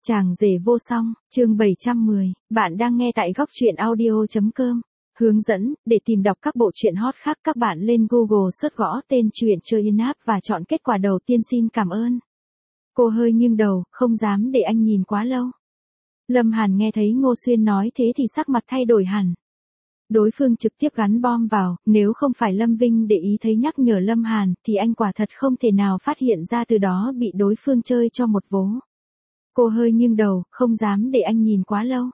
Chàng rể vô song, chương 710, bạn đang nghe tại góc truyện audio.com. Hướng dẫn, để tìm đọc các bộ truyện hot khác các bạn lên Google search gõ tên truyện Chơi App và chọn kết quả đầu tiên xin cảm ơn. Cô hơi nghiêng đầu, không dám để anh nhìn quá lâu. Lâm Hàn nghe thấy Ngô Xuyên nói thế thì sắc mặt thay đổi hẳn. Đối phương trực tiếp gắn bom vào, nếu không phải Lâm Vinh để ý thấy nhắc nhở Lâm Hàn thì anh quả thật không thể nào phát hiện ra từ đó bị đối phương chơi cho một vố. Cô hơi nghiêng đầu, không dám để anh nhìn quá lâu.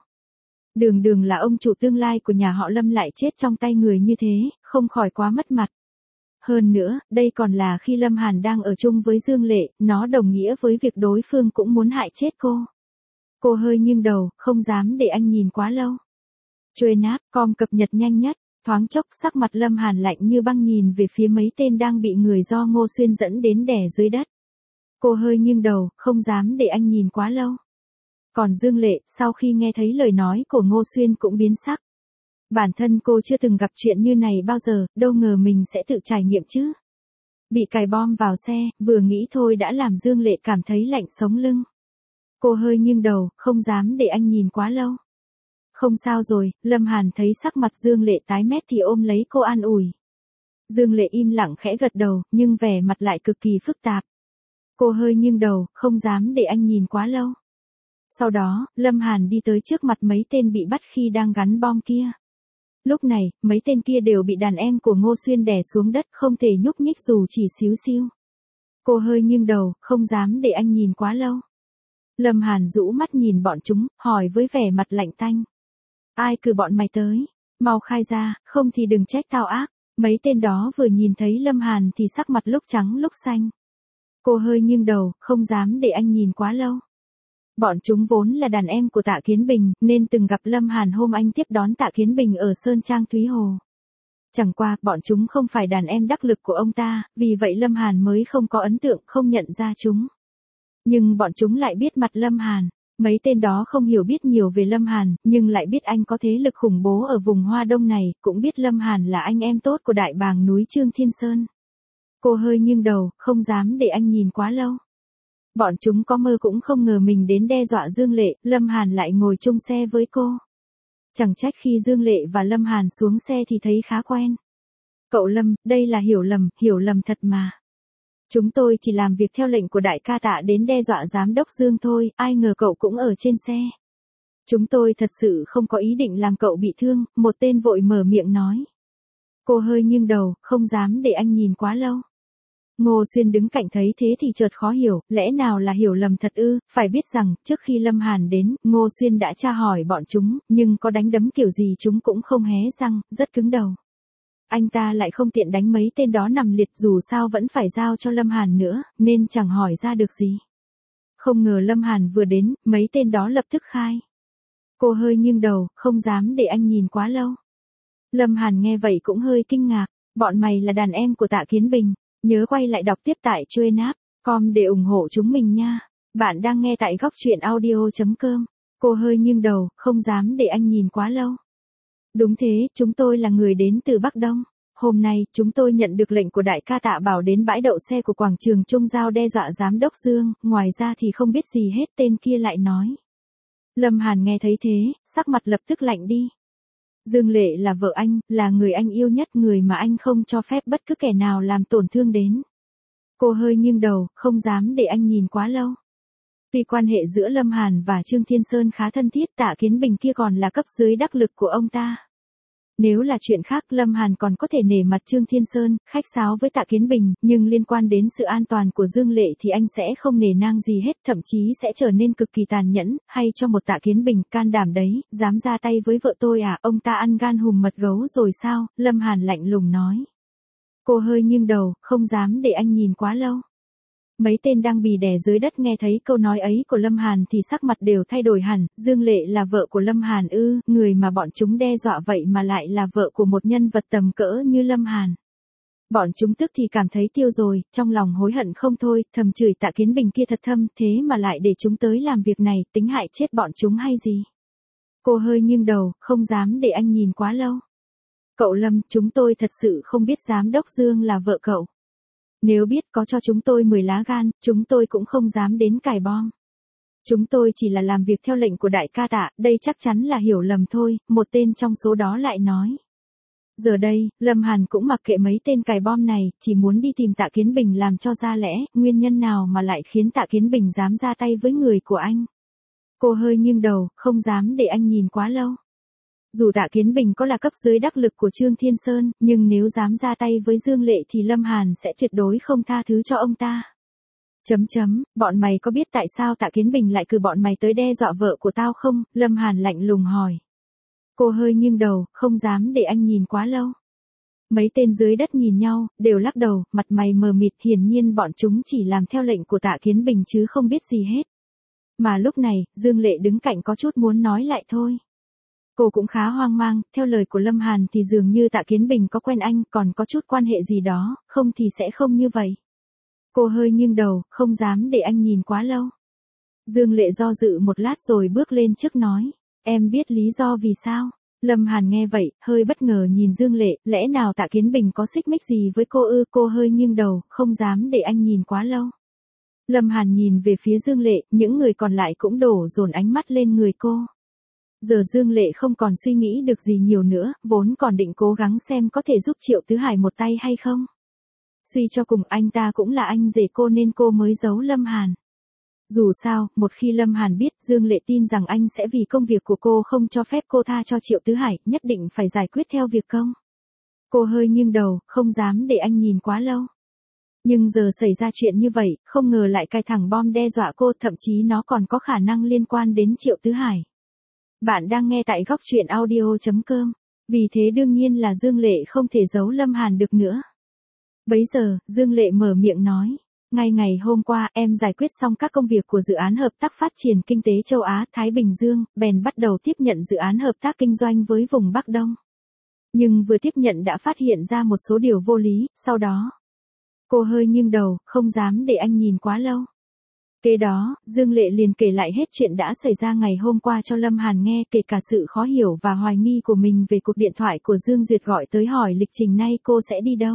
Đường là ông chủ tương lai của nhà họ Lâm lại chết trong tay người như thế, không khỏi quá mất mặt. Hơn nữa, đây còn là khi Lâm Hàn đang ở chung với Dương Lệ, nó đồng nghĩa với việc đối phương cũng muốn hại chết cô. Cô hơi nghiêng đầu, không dám để anh nhìn quá lâu. Truyện app.com cập nhật nhanh nhất, thoáng chốc sắc mặt Lâm Hàn lạnh như băng nhìn về phía mấy tên đang bị người do Ngô Xuyên dẫn đến đè dưới đất. Cô hơi nghiêng đầu, không dám để anh nhìn quá lâu. Còn Dương Lệ, sau khi nghe thấy lời nói của Ngô Xuyên cũng biến sắc. Bản thân cô chưa từng gặp chuyện như này bao giờ, đâu ngờ mình sẽ tự trải nghiệm chứ. Bị cài bom vào xe, vừa nghĩ thôi đã làm Dương Lệ cảm thấy lạnh sống lưng. Cô hơi nghiêng đầu, không dám để anh nhìn quá lâu. Không sao rồi, Lâm Hàn thấy sắc mặt Dương Lệ tái mét thì ôm lấy cô an ủi. Dương Lệ im lặng khẽ gật đầu, nhưng vẻ mặt lại cực kỳ phức tạp. Cô hơi nghiêng đầu, không dám để anh nhìn quá lâu. Sau đó, Lâm Hàn đi tới trước mặt mấy tên bị bắt khi đang gắn bom kia. Lúc này, mấy tên kia đều bị đàn em của Ngô Xuyên đè xuống đất, không thể nhúc nhích dù chỉ xíu xiu. Cô hơi nghiêng đầu, không dám để anh nhìn quá lâu. Lâm Hàn rũ mắt nhìn bọn chúng, hỏi với vẻ mặt lạnh tanh. Ai cử bọn mày tới? Mau khai ra, không thì đừng trách tao ác. Mấy tên đó vừa nhìn thấy Lâm Hàn thì sắc mặt lúc trắng lúc xanh. Cô hơi nghiêng đầu, không dám để anh nhìn quá lâu. Bọn chúng vốn là đàn em của Tạ Kiến Bình, nên từng gặp Lâm Hàn hôm anh tiếp đón Tạ Kiến Bình ở Sơn Trang Thúy Hồ. Chẳng qua, bọn chúng không phải đàn em đắc lực của ông ta, vì vậy Lâm Hàn mới không có ấn tượng, không nhận ra chúng. Nhưng bọn chúng lại biết mặt Lâm Hàn. Mấy tên đó không hiểu biết nhiều về Lâm Hàn, nhưng lại biết anh có thế lực khủng bố ở vùng Hoa Đông này, cũng biết Lâm Hàn là anh em tốt của đại bàng núi Trương Thiên Sơn. Cô hơi nghiêng đầu, không dám để anh nhìn quá lâu. Bọn chúng có mơ cũng không ngờ mình đến đe dọa Dương Lệ, Lâm Hàn lại ngồi chung xe với cô. Chẳng trách khi Dương Lệ và Lâm Hàn xuống xe thì thấy khá quen. Cậu Lâm, đây là hiểu lầm thật mà. Chúng tôi chỉ làm việc theo lệnh của đại ca Tạ đến đe dọa giám đốc Dương thôi, ai ngờ cậu cũng ở trên xe. Chúng tôi thật sự không có ý định làm cậu bị thương, một tên vội mở miệng nói. Cô hơi nghiêng đầu, không dám để anh nhìn quá lâu. Ngô Xuyên đứng cạnh thấy thế thì chợt khó hiểu, lẽ nào là hiểu lầm thật ư? Phải biết rằng, trước khi Lâm Hàn đến, Ngô Xuyên đã tra hỏi bọn chúng, nhưng có đánh đấm kiểu gì chúng cũng không hé răng, rất cứng đầu. Anh ta lại không tiện đánh mấy tên đó nằm liệt, dù sao vẫn phải giao cho Lâm Hàn nữa, nên chẳng hỏi ra được gì. Không ngờ Lâm Hàn vừa đến, mấy tên đó lập tức khai. Cô hơi nghiêng đầu, không dám để anh nhìn quá lâu. Lâm Hàn nghe vậy cũng hơi kinh ngạc, bọn mày là đàn em của Tạ Kiến Bình. Nhớ quay lại đọc tiếp tại Truyện app.com để ủng hộ chúng mình nha. Bạn đang nghe tại góc truyện audio.com. Cô hơi nghiêng đầu, không dám để anh nhìn quá lâu. Đúng thế, chúng tôi là người đến từ Bắc Đông. Hôm nay, chúng tôi nhận được lệnh của đại ca Tạ bảo đến bãi đậu xe của quảng trường Trung Giao đe dọa giám đốc Dương, ngoài ra thì không biết gì hết, tên kia lại nói. Lâm Hàn nghe thấy thế, sắc mặt lập tức lạnh đi. Dương Lệ là vợ anh, là người anh yêu nhất, người mà anh không cho phép bất cứ kẻ nào làm tổn thương đến. Cô hơi nghiêng đầu, không dám để anh nhìn quá lâu. Vì quan hệ giữa Lâm Hàn và Trương Thiên Sơn khá thân thiết, Tạ Kiến Bình kia còn là cấp dưới đắc lực của ông ta. Nếu là chuyện khác, Lâm Hàn còn có thể nể mặt Trương Thiên Sơn, khách sáo với Tạ Kiến Bình, nhưng liên quan đến sự an toàn của Dương Lệ thì anh sẽ không nể nang gì hết, thậm chí sẽ trở nên cực kỳ tàn nhẫn, hay cho một Tạ Kiến Bình, can đảm đấy, dám ra tay với vợ tôi à, ông ta ăn gan hùm mật gấu rồi sao, Lâm Hàn lạnh lùng nói. Cô hơi nghiêng đầu, không dám để anh nhìn quá lâu. Mấy tên đang bị đè dưới đất nghe thấy câu nói ấy của Lâm Hàn thì sắc mặt đều thay đổi hẳn, Dương Lệ là vợ của Lâm Hàn ư, người mà bọn chúng đe dọa vậy mà lại là vợ của một nhân vật tầm cỡ như Lâm Hàn. Bọn chúng tức thì cảm thấy tiêu rồi, trong lòng hối hận không thôi, thầm chửi Tạ Kiến Bình kia thật thâm, thế mà lại để chúng tới làm việc này, tính hại chết bọn chúng hay gì. Cô hơi nghiêng đầu, không dám để anh nhìn quá lâu. Cậu Lâm, chúng tôi thật sự không biết giám đốc Dương là vợ cậu. Nếu biết có cho chúng tôi 10 lá gan, chúng tôi cũng không dám đến cài bom. Chúng tôi chỉ là làm việc theo lệnh của đại ca Tạ, đây chắc chắn là hiểu lầm thôi, một tên trong số đó lại nói. Giờ đây, Lâm Hàn cũng mặc kệ mấy tên cài bom này, chỉ muốn đi tìm Tạ Kiến Bình làm cho ra lẽ, nguyên nhân nào mà lại khiến Tạ Kiến Bình dám ra tay với người của anh. Cô hơi nghiêng đầu, không dám để anh nhìn quá lâu. Dù Tạ Kiến Bình có là cấp dưới đắc lực của Trương Thiên Sơn, nhưng nếu dám ra tay với Dương Lệ thì Lâm Hàn sẽ tuyệt đối không tha thứ cho ông ta. Bọn mày có biết tại sao Tạ Kiến Bình lại cử bọn mày tới đe dọa vợ của tao không? Lâm Hàn lạnh lùng hỏi. Cô hơi nghiêng đầu, không dám để anh nhìn quá lâu. Mấy tên dưới đất nhìn nhau, đều lắc đầu, mặt mày mờ mịt, hiển nhiên bọn chúng chỉ làm theo lệnh của Tạ Kiến Bình chứ không biết gì hết. Mà lúc này, Dương Lệ đứng cạnh có chút muốn nói lại thôi. Cô cũng khá hoang mang, theo lời của Lâm Hàn thì dường như Tạ Kiến Bình có quen anh, còn có chút quan hệ gì đó, không thì sẽ không như vậy. Cô hơi nghiêng đầu, không dám để anh nhìn quá lâu. Dương Lệ do dự một lát rồi bước lên trước nói. Em biết lý do vì sao? Lâm Hàn nghe vậy, hơi bất ngờ nhìn Dương Lệ, lẽ nào Tạ Kiến Bình có xích mích gì với cô ư? Cô hơi nghiêng đầu, không dám để anh nhìn quá lâu. Lâm Hàn nhìn về phía Dương Lệ, những người còn lại cũng đổ dồn ánh mắt lên người cô. Giờ Dương Lệ không còn suy nghĩ được gì nhiều nữa, vốn còn định cố gắng xem có thể giúp Triệu Tứ Hải một tay hay không. Suy cho cùng anh ta cũng là anh rể cô nên cô mới giấu Lâm Hàn. Dù sao, một khi Lâm Hàn biết, Dương Lệ tin rằng anh sẽ vì công việc của cô không cho phép cô tha cho Triệu Tứ Hải, nhất định phải giải quyết theo việc công. Cô hơi nghiêng đầu, không dám để anh nhìn quá lâu. Nhưng giờ xảy ra chuyện như vậy, không ngờ lại cài thẳng bom đe dọa cô, thậm chí nó còn có khả năng liên quan đến Triệu Tứ Hải. Bạn đang nghe tại góc truyện audio.com. Vì thế đương nhiên là Dương Lệ không thể giấu Lâm Hàn được nữa. Bấy giờ, Dương Lệ mở miệng nói. Ngay ngày hôm qua, em giải quyết xong các công việc của dự án hợp tác phát triển kinh tế châu Á, Thái Bình Dương, bèn bắt đầu tiếp nhận dự án hợp tác kinh doanh với vùng Bắc Đông. Nhưng vừa tiếp nhận đã phát hiện ra một số điều vô lý, sau đó. Cô hơi nghiêng đầu, không dám để anh nhìn quá lâu. Kế đó, Dương Lệ liền kể lại hết chuyện đã xảy ra ngày hôm qua cho Lâm Hàn nghe, kể cả sự khó hiểu và hoài nghi của mình về cuộc điện thoại của Dương Duyệt gọi tới hỏi lịch trình nay cô sẽ đi đâu.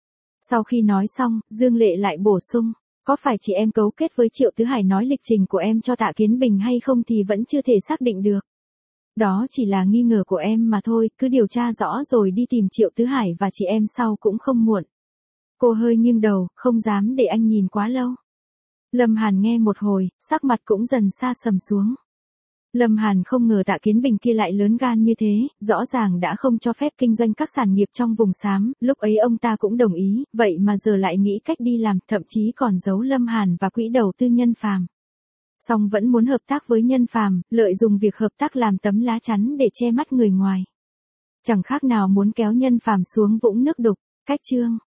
Sau khi nói xong, Dương Lệ lại bổ sung, có phải chị em cấu kết với Triệu Tứ Hải nói lịch trình của em cho Tạ Kiến Bình hay không thì vẫn chưa thể xác định được. Đó chỉ là nghi ngờ của em mà thôi, cứ điều tra rõ rồi đi tìm Triệu Tứ Hải và chị em sau cũng không muộn. Cô hơi nghiêng đầu, không dám để anh nhìn quá lâu. Lâm Hàn nghe một hồi, sắc mặt cũng dần xa sầm xuống. Lâm Hàn không ngờ Tạ Kiến Bình kia lại lớn gan như thế, rõ ràng đã không cho phép kinh doanh các sản nghiệp trong vùng xám, lúc ấy ông ta cũng đồng ý, vậy mà giờ lại nghĩ cách đi làm, thậm chí còn giấu Lâm Hàn và quỹ đầu tư Nhân Phàm. Song vẫn muốn hợp tác với Nhân Phàm, lợi dụng việc hợp tác làm tấm lá chắn để che mắt người ngoài. Chẳng khác nào muốn kéo Nhân Phàm xuống vũng nước đục. Cách chương